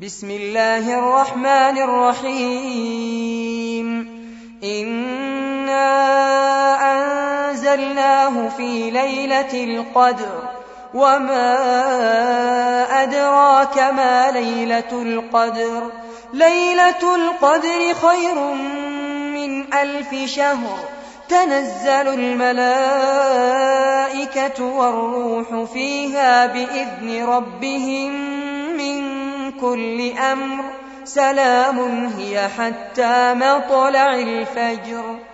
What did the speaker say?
بسم الله الرحمن الرحيم إنا أنزلناه في ليلة القدر وما أدراك ما ليلة القدر ليلة القدر خير من 1000 شهر تنزل الملائكة والروح فيها بإذن ربهم من كل أمر سلام هي حتى مطلع الفجر